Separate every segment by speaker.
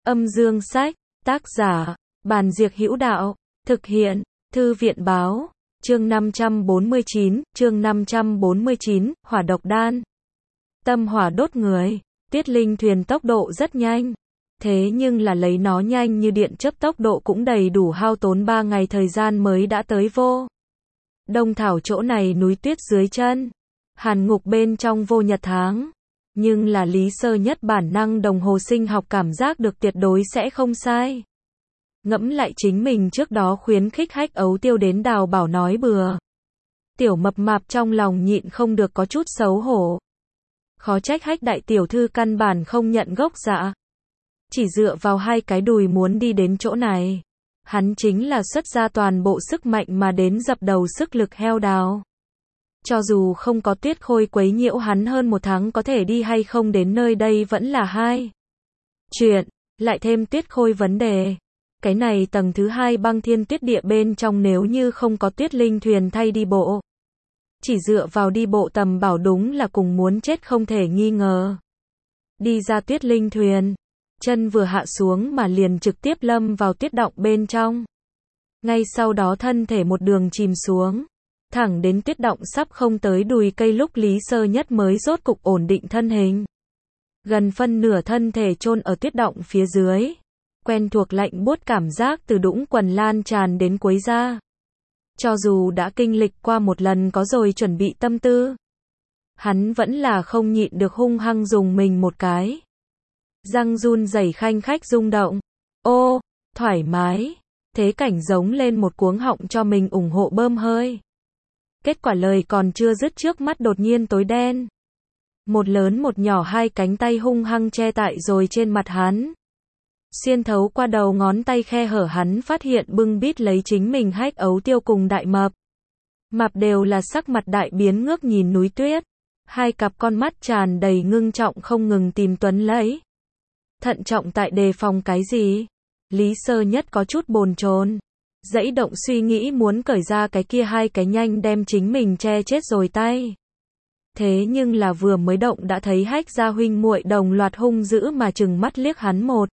Speaker 1: Âm dương sách, tác giả, Bàn Diệc Hữu Đạo, thực hiện, Thư viện báo, chương 549, hỏa độc đan. Tâm hỏa đốt người, Tuyết Linh thuyền tốc độ rất nhanh. Thế nhưng là lấy nó nhanh như điện chớp tốc độ cũng đầy đủ hao tốn 3 ngày thời gian mới đã tới Vô Đông Thảo chỗ này núi tuyết dưới chân. Hàn ngục bên trong vô nhật tháng. Nhưng là Lý Sơ Nhất bản năng đồng hồ sinh học cảm giác được tuyệt đối sẽ không sai. Ngẫm lại chính mình trước đó khuyến khích Hách Ấu Tiêu đến đào bảo nói bừa. Tiểu mập mạp trong lòng nhịn không được có chút xấu hổ. Khó trách Hách đại tiểu thư căn bản không nhận gốc dạ. Chỉ dựa vào 2 cái đùi muốn đi đến chỗ này. Hắn chính là xuất ra toàn bộ sức mạnh mà đến dập đầu sức lực heo đào. Cho dù không có Tuyết Khôi quấy nhiễu hắn hơn 1 tháng có thể đi hay không đến nơi đây vẫn là hai chuyện, lại thêm Tuyết Khôi vấn đề. Cái này tầng thứ 2 băng thiên tuyết địa bên trong nếu như không có Tuyết Linh thuyền thay đi bộ. Chỉ dựa vào đi bộ tầm bảo đúng là cùng muốn chết không thể nghi ngờ. Đi ra Tuyết Linh thuyền, chân vừa hạ xuống mà liền trực tiếp lâm vào tuyết động bên trong. Ngay sau đó thân thể một đường chìm xuống. Thẳng đến tuyết động sắp không tới đùi cây lúc Lý Sơ Nhất mới rốt cục ổn định thân hình. Gần phân nửa thân thể chôn ở tuyết động phía dưới. Quen thuộc lạnh buốt cảm giác từ đũng quần lan tràn đến cuối da. Cho dù đã kinh lịch qua một lần có rồi chuẩn bị tâm tư. Hắn vẫn là không nhịn được hung hăng dùng mình một cái. Răng run rẩy khanh khách rung động. Ô, thoải mái. Thế cảnh giống lên một cuống họng cho mình ủng hộ bơm hơi. Kết quả lời còn chưa dứt trước mắt đột nhiên tối đen. Một lớn một nhỏ 2 cánh tay hung hăng che tại rồi trên mặt hắn. Xuyên thấu qua đầu ngón tay khe hở hắn phát hiện bưng bít lấy chính mình Hách Ấu Tiêu cùng đại mập. Mập đều là sắc mặt đại biến ngước nhìn núi tuyết. 2 cặp con mắt tràn đầy ngưng trọng không ngừng tìm Tuấn lấy. Thận trọng tại đề phòng cái gì? Lý Sơ Nhất có chút bồn chồn. Dãy động suy nghĩ muốn cởi ra cái kia 2 cái nhanh đem chính mình che chết rồi tay. Thế nhưng là vừa mới động đã thấy Hách gia huynh muội đồng loạt hung dữ mà trừng mắt liếc hắn một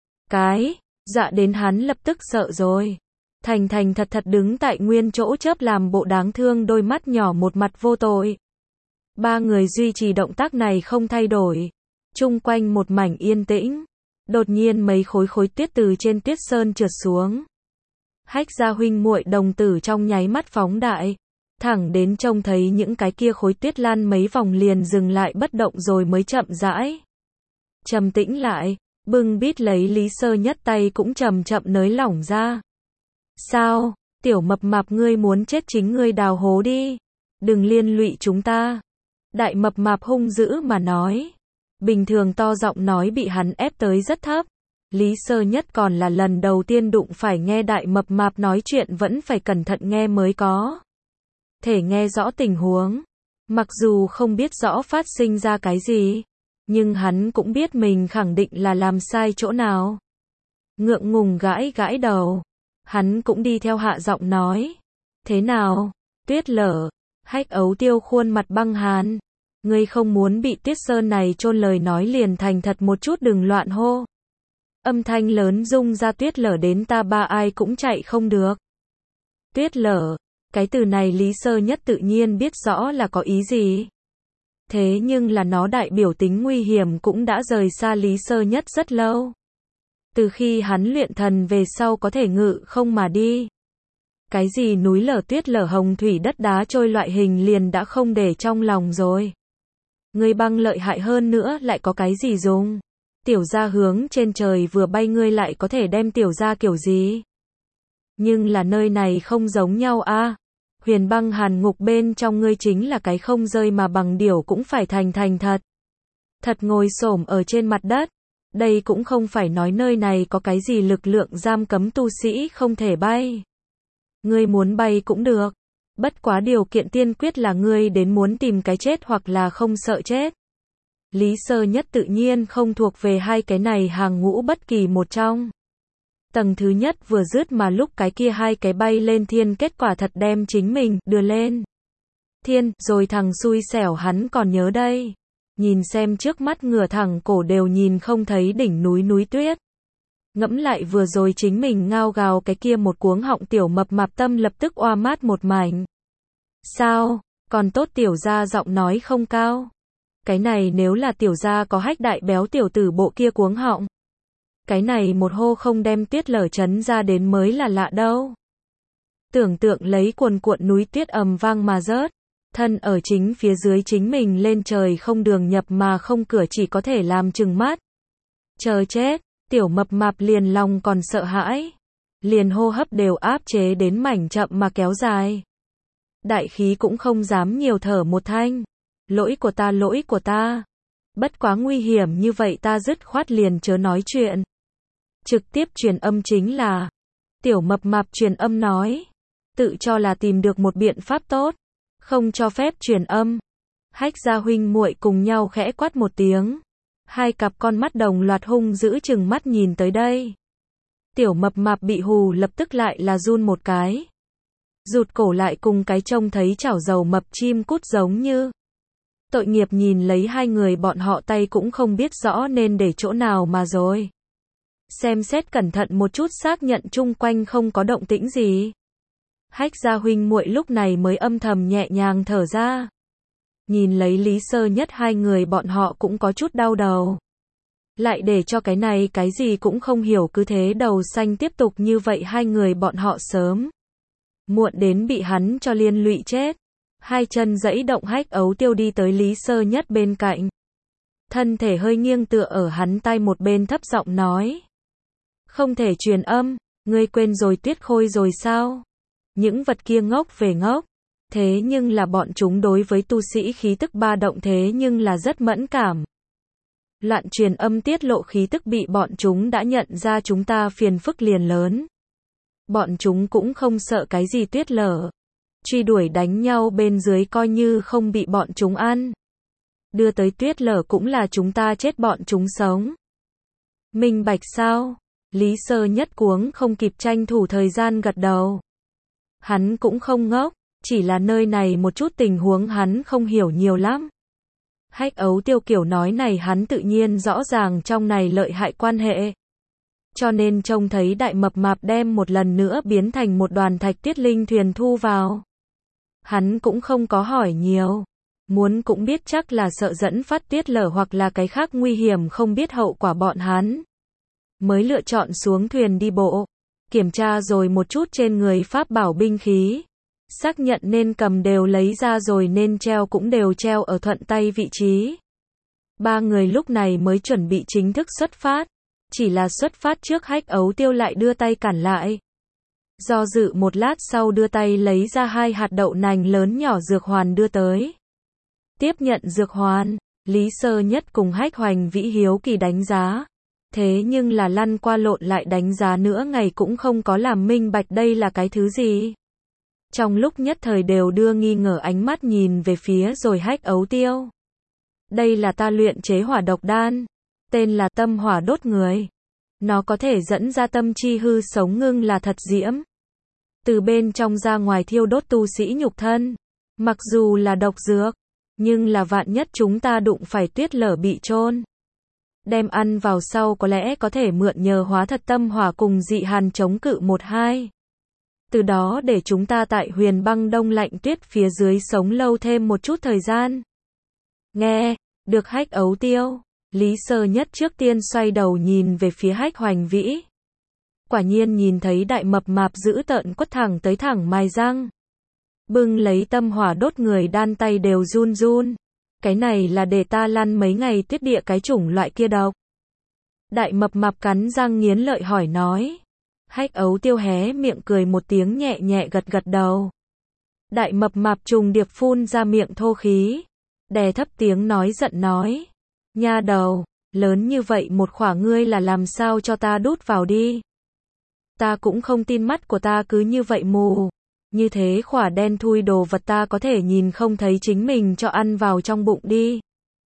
Speaker 1: cái, dạ đến hắn lập tức sợ rồi. Thành thành thật thật đứng tại nguyên chỗ chớp làm bộ đáng thương đôi mắt nhỏ một mặt vô tội. 3 người duy trì động tác này không thay đổi. Chung quanh một mảnh yên tĩnh. Đột nhiên mấy khối tuyết từ trên tuyết sơn trượt xuống. Hách gia huynh muội đồng tử trong nháy mắt phóng đại. Thẳng đến trông thấy những cái kia khối tuyết lăn mấy vòng liền dừng lại bất động rồi mới chậm rãi trầm tĩnh lại, bưng bít lấy Lý Sơ Nhất tay cũng chậm chậm nới lỏng ra. Sao, tiểu mập mạp ngươi muốn chết chính ngươi đào hố đi. Đừng liên lụy chúng ta. Đại mập mạp hung dữ mà nói. Bình thường to giọng nói bị hắn ép tới rất thấp. Lý Sơ Nhất còn là lần đầu tiên đụng phải nghe đại mập mạp nói chuyện vẫn phải cẩn thận nghe mới có thể nghe rõ tình huống. Mặc dù không biết rõ phát sinh ra cái gì, nhưng hắn cũng biết mình khẳng định là làm sai chỗ nào. Ngượng ngùng gãi gãi đầu. Hắn cũng đi theo hạ giọng nói. Thế nào? Tuyết lở. Hách Ấu Tiêu khuôn mặt băng hàn. Ngươi không muốn bị tuyết sơn này chôn lời nói liền thành thật một chút đừng loạn hô. Âm thanh lớn rung ra tuyết lở đến ta ba ai cũng chạy không được. Tuyết lở. Cái từ này Lý Sơ Nhất tự nhiên biết rõ là có ý gì. Thế nhưng là nó đại biểu tính nguy hiểm cũng đã rời xa Lý Sơ Nhất rất lâu. Từ khi hắn luyện thần về sau có thể ngự không mà đi. Cái gì núi lở tuyết lở hồng thủy đất đá trôi loại hình liền đã không để trong lòng rồi. Ngươi băng lợi hại hơn nữa lại có cái gì dùng. Tiểu gia hướng trên trời vừa bay ngươi lại có thể đem tiểu gia kiểu gì. Nhưng là nơi này không giống nhau a. Huyền băng hàn ngục bên trong ngươi chính là cái không rơi mà bằng điểu cũng phải thành thật. Thật ngồi xổm ở trên mặt đất. Đây cũng không phải nói nơi này có cái gì lực lượng giam cấm tu sĩ không thể bay. Ngươi muốn bay cũng được. Bất quá điều kiện tiên quyết là ngươi đến muốn tìm cái chết hoặc là không sợ chết. Lý Sơ Nhất tự nhiên không thuộc về 2 cái này hàng ngũ bất kỳ một trong. Tầng thứ nhất vừa dứt mà lúc cái kia 2 cái bay lên thiên kết quả thật đem chính mình đưa lên thiên, rồi thằng xui xẻo hắn còn nhớ đây. Nhìn xem trước mắt ngửa thẳng cổ đều nhìn không thấy đỉnh núi tuyết. Ngẫm lại vừa rồi chính mình ngao gào cái kia một cuống họng, tiểu mập mạp tâm lập tức oa mát một mảnh. Sao, còn tốt tiểu gia giọng nói không cao. Cái này nếu là tiểu gia có Hách đại béo tiểu tử bộ kia cuống họng. Cái này một hô không đem tuyết lở chấn ra đến mới là lạ đâu. Tưởng tượng lấy cuồn cuộn núi tuyết ầm vang mà rớt. Thân ở chính phía dưới chính mình lên trời không đường nhập mà không cửa, chỉ có thể làm chừng mắt. Chờ chết, tiểu mập mạp liền lòng còn sợ hãi. Liền hô hấp đều áp chế đến mảnh chậm mà kéo dài. Đại khí cũng không dám nhiều thở một thanh. Lỗi của ta, lỗi của ta. Bất quá nguy hiểm như vậy ta dứt khoát liền chớ nói chuyện. Trực tiếp truyền âm chính là. Tiểu mập mạp truyền âm nói. Tự cho là tìm được một biện pháp tốt. Không cho phép truyền âm. Hách gia huynh muội cùng nhau khẽ quát một tiếng. Hai cặp con mắt đồng loạt hung dữ chừng mắt nhìn tới đây. Tiểu mập mạp bị hù lập tức lại là run một cái. Rụt cổ lại cùng cái trông thấy chảo dầu mập chim cút giống như. Tội nghiệp nhìn lấy hai người bọn họ tay cũng không biết rõ nên để chỗ nào mà rồi. Xem xét cẩn thận một chút xác nhận chung quanh không có động tĩnh gì. Hách gia huynh muội lúc này mới âm thầm nhẹ nhàng thở ra. Nhìn lấy Lý Sơ Nhất hai người bọn họ cũng có chút đau đầu. Lại để cho cái này cái gì cũng không hiểu cứ thế đầu xanh tiếp tục như vậy, hai người bọn họ sớm muộn đến bị hắn cho liên lụy chết. Hai chân giãy động, Hách Ấu Tiêu đi tới Lý Sơ Nhất bên cạnh. Thân thể hơi nghiêng tựa ở hắn tai một bên thấp giọng nói. Không thể truyền âm, ngươi quên rồi Tuyết Khôi rồi sao? Những vật kia ngốc về ngốc. Thế nhưng là bọn chúng đối với tu sĩ khí tức ba động thế nhưng là rất mẫn cảm. Loạn truyền âm tiết lộ khí tức bị bọn chúng đã nhận ra, chúng ta phiền phức liền lớn. Bọn chúng cũng không sợ cái gì tuyết lở. Truy đuổi đánh nhau bên dưới coi như không bị bọn chúng ăn. Đưa tới tuyết lở cũng là chúng ta chết bọn chúng sống. Minh bạch sao? Lý Sơ Nhất cuống không kịp tranh thủ thời gian gật đầu. Hắn cũng không ngốc, chỉ là nơi này một chút tình huống hắn không hiểu nhiều lắm. Hách Ấu Tiêu kiểu nói này hắn tự nhiên rõ ràng trong này lợi hại quan hệ. Cho nên trông thấy đại mập mạp đem một lần nữa biến thành một đoàn thạch tiết linh thuyền thu vào. Hắn cũng không có hỏi nhiều. Muốn cũng biết chắc là sợ dẫn phát tuyết lở hoặc là cái khác nguy hiểm không biết hậu quả bọn hắn. Mới lựa chọn xuống thuyền đi bộ. Kiểm tra rồi một chút trên người pháp bảo binh khí. Xác nhận nên cầm đều lấy ra rồi, nên treo cũng đều treo ở thuận tay vị trí. Ba người lúc này mới chuẩn bị chính thức xuất phát. Chỉ là xuất phát trước Hách Ấu Tiêu lại đưa tay cản lại. Do dự một lát sau đưa tay lấy ra 2 hạt đậu nành lớn nhỏ dược hoàn đưa tới. Tiếp nhận dược hoàn, Lý Sơ Nhất cùng Hách Hoành Vĩ hiếu kỳ đánh giá. Thế nhưng là lăn qua lộn lại đánh giá nữa ngày cũng không có làm minh bạch đây là cái thứ gì. Trong lúc nhất thời đều đưa nghi ngờ ánh mắt nhìn về phía rồi Hách Ấu Tiêu. Đây là ta luyện chế hỏa độc đan. Tên là tâm hỏa đốt người. Nó có thể dẫn ra tâm chi hư sống ngưng là thật diễm. Từ bên trong ra ngoài thiêu đốt tu sĩ nhục thân. Mặc dù là độc dược, nhưng là vạn nhất chúng ta đụng phải tuyết lở bị chôn. Đem ăn vào sau có lẽ có thể mượn nhờ hóa thật tâm hỏa cùng dị hàn chống cự 1-2. Từ đó để chúng ta tại huyền băng đông lạnh tuyết phía dưới sống lâu thêm một chút thời gian. Nghe, được Hách Ấu Tiêu. Lý Sơ Nhất trước tiên xoay đầu nhìn về phía Hách Hoành Vĩ. Quả nhiên nhìn thấy đại mập mạp giữ tợn quất thẳng tới thẳng mài răng. Bưng lấy tâm hỏa đốt người đan tay đều run run. Cái này là để ta lăn mấy ngày tuyết địa cái chủng loại kia độc. Đại mập mạp cắn răng nghiến lợi hỏi nói. Hách Ấu Tiêu hé miệng cười một tiếng nhẹ nhẹ gật gật đầu. Đại mập mạp trùng điệp phun ra miệng thô khí. Đè thấp tiếng nói giận nói. Nha đầu, lớn như vậy một khỏa ngươi là làm sao cho ta đút vào đi. Ta cũng không tin mắt của ta cứ như vậy mù. Như thế khỏa đen thui đồ vật ta có thể nhìn không thấy chính mình cho ăn vào trong bụng đi.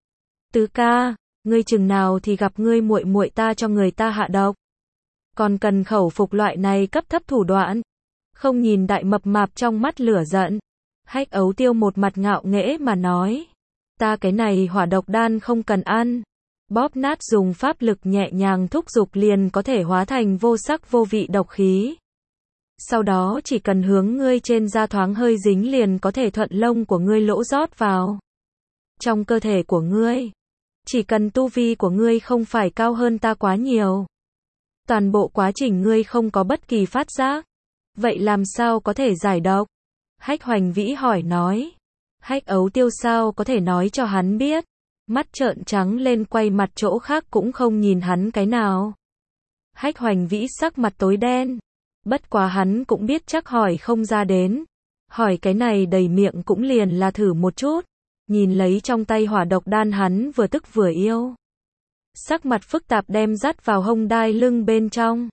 Speaker 1: Tứ ca, ngươi chừng nào thì gặp ngươi muội muội ta cho người ta hạ độc. Còn cần khẩu phục loại này cấp thấp thủ đoạn. Không nhìn đại mập mạp trong mắt lửa giận. Hách Ấu Tiêu một mặt ngạo nghễ mà nói. Ta cái này hỏa độc đan không cần ăn. Bóp nát dùng pháp lực nhẹ nhàng thúc giục liền có thể hóa thành vô sắc vô vị độc khí. Sau đó chỉ cần hướng ngươi trên da thoáng hơi dính liền có thể thuận lông của ngươi lỗ rót vào trong cơ thể của ngươi. Chỉ cần tu vi của ngươi không phải cao hơn ta quá nhiều. Toàn bộ quá trình ngươi không có bất kỳ phát giác. Vậy làm sao có thể giải độc? Hách Hoành Vĩ hỏi nói. Hách Ấu Tiêu sao có thể nói cho hắn biết. Mắt trợn trắng lên quay mặt chỗ khác cũng không nhìn hắn cái nào. Hách Hoành Vĩ sắc mặt tối đen. Bất quá hắn cũng biết chắc hỏi không ra đến. Hỏi cái này đầy miệng cũng liền là thử một chút. Nhìn lấy trong tay hỏa độc đan hắn vừa tức vừa yêu. Sắc mặt phức tạp đem dắt vào hông đai lưng bên trong.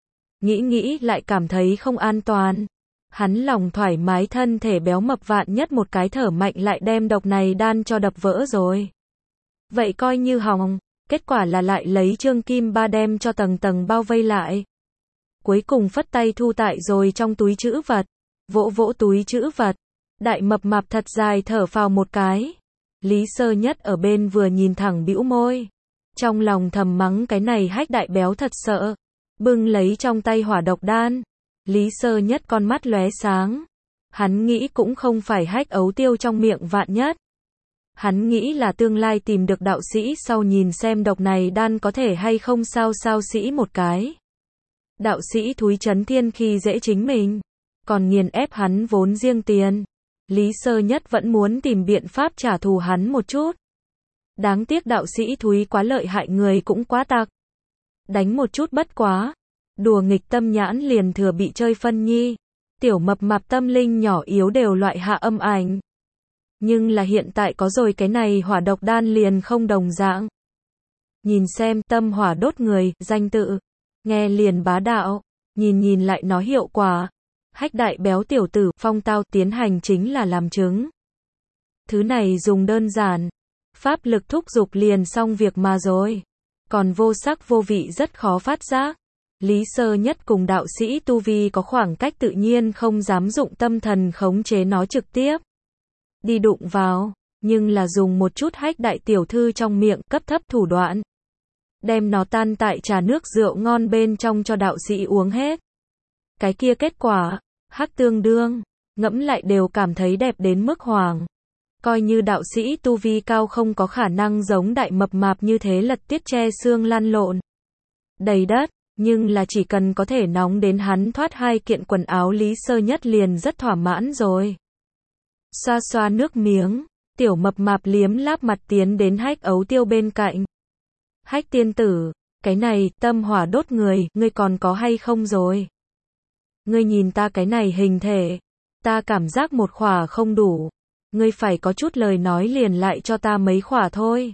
Speaker 1: Nghĩ lại cảm thấy không an toàn. Hắn lòng thoải mái thân thể béo mập vạn nhất một cái thở mạnh lại đem độc này đan cho đập vỡ rồi. Vậy coi như hỏng, kết quả là lại lấy trương kim ba đem cho tầng tầng bao vây lại. Cuối cùng phất tay thu tại rồi trong túi trữ vật. Vỗ vỗ túi trữ vật. Đại mập mạp thật dài thở phào một cái. Lý Sơ Nhất ở bên vừa nhìn thẳng bĩu môi. Trong lòng thầm mắng cái này Hách đại béo thật sợ. Bưng lấy trong tay hỏa độc đan. Lý Sơ Nhất con mắt lóe sáng. Hắn nghĩ cũng không phải Hách Ấu Tiêu trong miệng vạn nhất. Hắn nghĩ là tương lai tìm được đạo sĩ sau nhìn xem độc này đan có thể hay không sao sĩ một cái. Đạo sĩ thúi chấn thiên khi dễ chính mình. Còn nghiền ép hắn vốn riêng tiền. Lý Sơ Nhất vẫn muốn tìm biện pháp trả thù hắn một chút. Đáng tiếc đạo sĩ thúi quá lợi hại người cũng quá tặc. Đánh một chút bất quá. Đùa nghịch tâm nhãn liền thừa bị chơi phân nhi. Tiểu mập mạp tâm linh nhỏ yếu đều loại hạ âm ảnh. Nhưng là hiện tại có rồi cái này hỏa độc đan liền không đồng dạng. Nhìn xem tâm hỏa đốt người, danh tự. Nghe liền bá đạo. Nhìn lại nó hiệu quả. Hách đại béo tiểu tử, phong tao tiến hành chính là làm chứng. Thứ này dùng đơn giản. Pháp lực thúc giục liền xong việc mà rồi. Còn vô sắc vô vị rất khó phát giác. Lý Sơ Nhất cùng đạo sĩ tu vi có khoảng cách tự nhiên không dám dụng tâm thần khống chế nó trực tiếp. Đi đụng vào, nhưng là dùng một chút Hách đại tiểu thư trong miệng cấp thấp thủ đoạn. Đem nó tan tại trà nước rượu ngon bên trong cho đạo sĩ uống hết. Cái kia kết quả, Hắc tương đương, ngẫm lại đều cảm thấy đẹp đến mức hoàng. Coi như đạo sĩ tu vi cao không có khả năng giống đại mập mạp như thế lật tiết che xương lăn lộn. Đầy đất, nhưng là chỉ cần có thể nóng đến hắn thoát hai kiện quần áo Lý Sơ Nhất liền rất thỏa mãn rồi. Xoa xoa nước miếng, tiểu mập mạp liếm láp mặt tiến đến Hách Ấu Tiêu bên cạnh. Hách tiên tử, cái này, tâm hỏa đốt người, ngươi còn có hay không rồi? Ngươi nhìn ta cái này hình thể, ta cảm giác một khỏa không đủ. Ngươi phải có chút lời nói liền lại cho ta mấy khỏa thôi.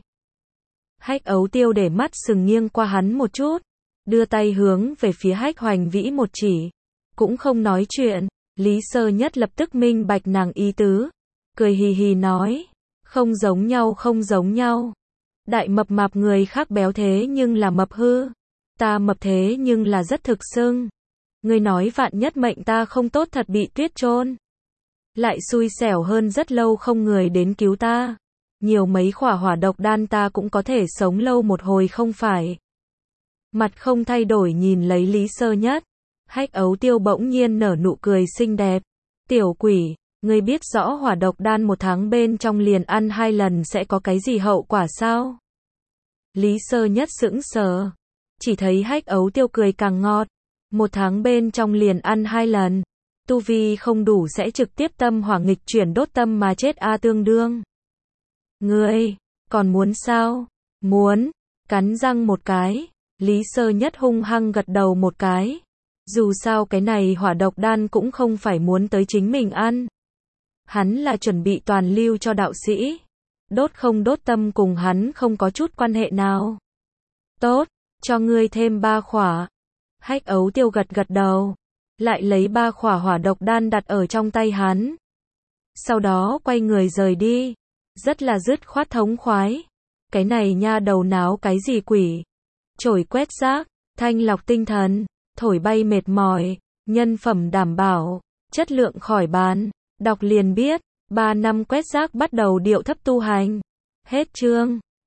Speaker 1: Hách Ấu Tiêu để mắt sừng nghiêng qua hắn một chút. Đưa tay hướng về phía Hách Hoành Vĩ một chỉ. Cũng không nói chuyện. Lý Sơ Nhất lập tức minh bạch nàng ý tứ. Cười hì hì nói. Không giống nhau không giống nhau. Đại mập mạp người khác béo thế nhưng là mập hư. Ta mập thế nhưng là rất thực xưng. Ngươi nói vạn nhất mệnh ta không tốt thật bị tuyết chôn. Lại xui xẻo hơn rất lâu không người đến cứu ta. Nhiều mấy khỏa hỏa độc đan ta cũng có thể sống lâu một hồi không phải. Mặt không thay đổi nhìn lấy Lý Sơ Nhất. Hách Ấu Tiêu bỗng nhiên nở nụ cười xinh đẹp. Tiểu quỷ, ngươi biết rõ hỏa độc đan một tháng bên trong liền ăn 2 lần sẽ có cái gì hậu quả sao? Lý Sơ Nhất sững sờ. Chỉ thấy Hách Ấu Tiêu cười càng ngọt. 1 tháng bên trong liền ăn 2 lần. Tu vi không đủ sẽ trực tiếp tâm hỏa nghịch chuyển đốt tâm mà chết tương đương. Ngươi, còn muốn sao? Muốn. Cắn răng một cái. Lý Sơ Nhất hung hăng gật đầu một cái. Dù sao cái này hỏa độc đan cũng không phải muốn tới chính mình ăn. Hắn là chuẩn bị toàn lưu cho đạo sĩ. Đốt không đốt tâm cùng hắn không có chút quan hệ nào. Tốt, cho ngươi thêm 3 khỏa. Hách Ấu Tiêu gật đầu. Lại lấy 3 khỏa hỏa độc đan đặt ở trong tay hắn. Sau đó quay người rời đi. Rất là dứt khoát thống khoái. Cái này nha đầu náo cái gì quỷ. Chổi quét rác, thanh lọc tinh thần, thổi bay mệt mỏi, nhân phẩm đảm bảo, chất lượng khỏi bàn. Đọc liền biết, 3 năm quét rác bắt đầu điệu thấp tu hành. Hết chương.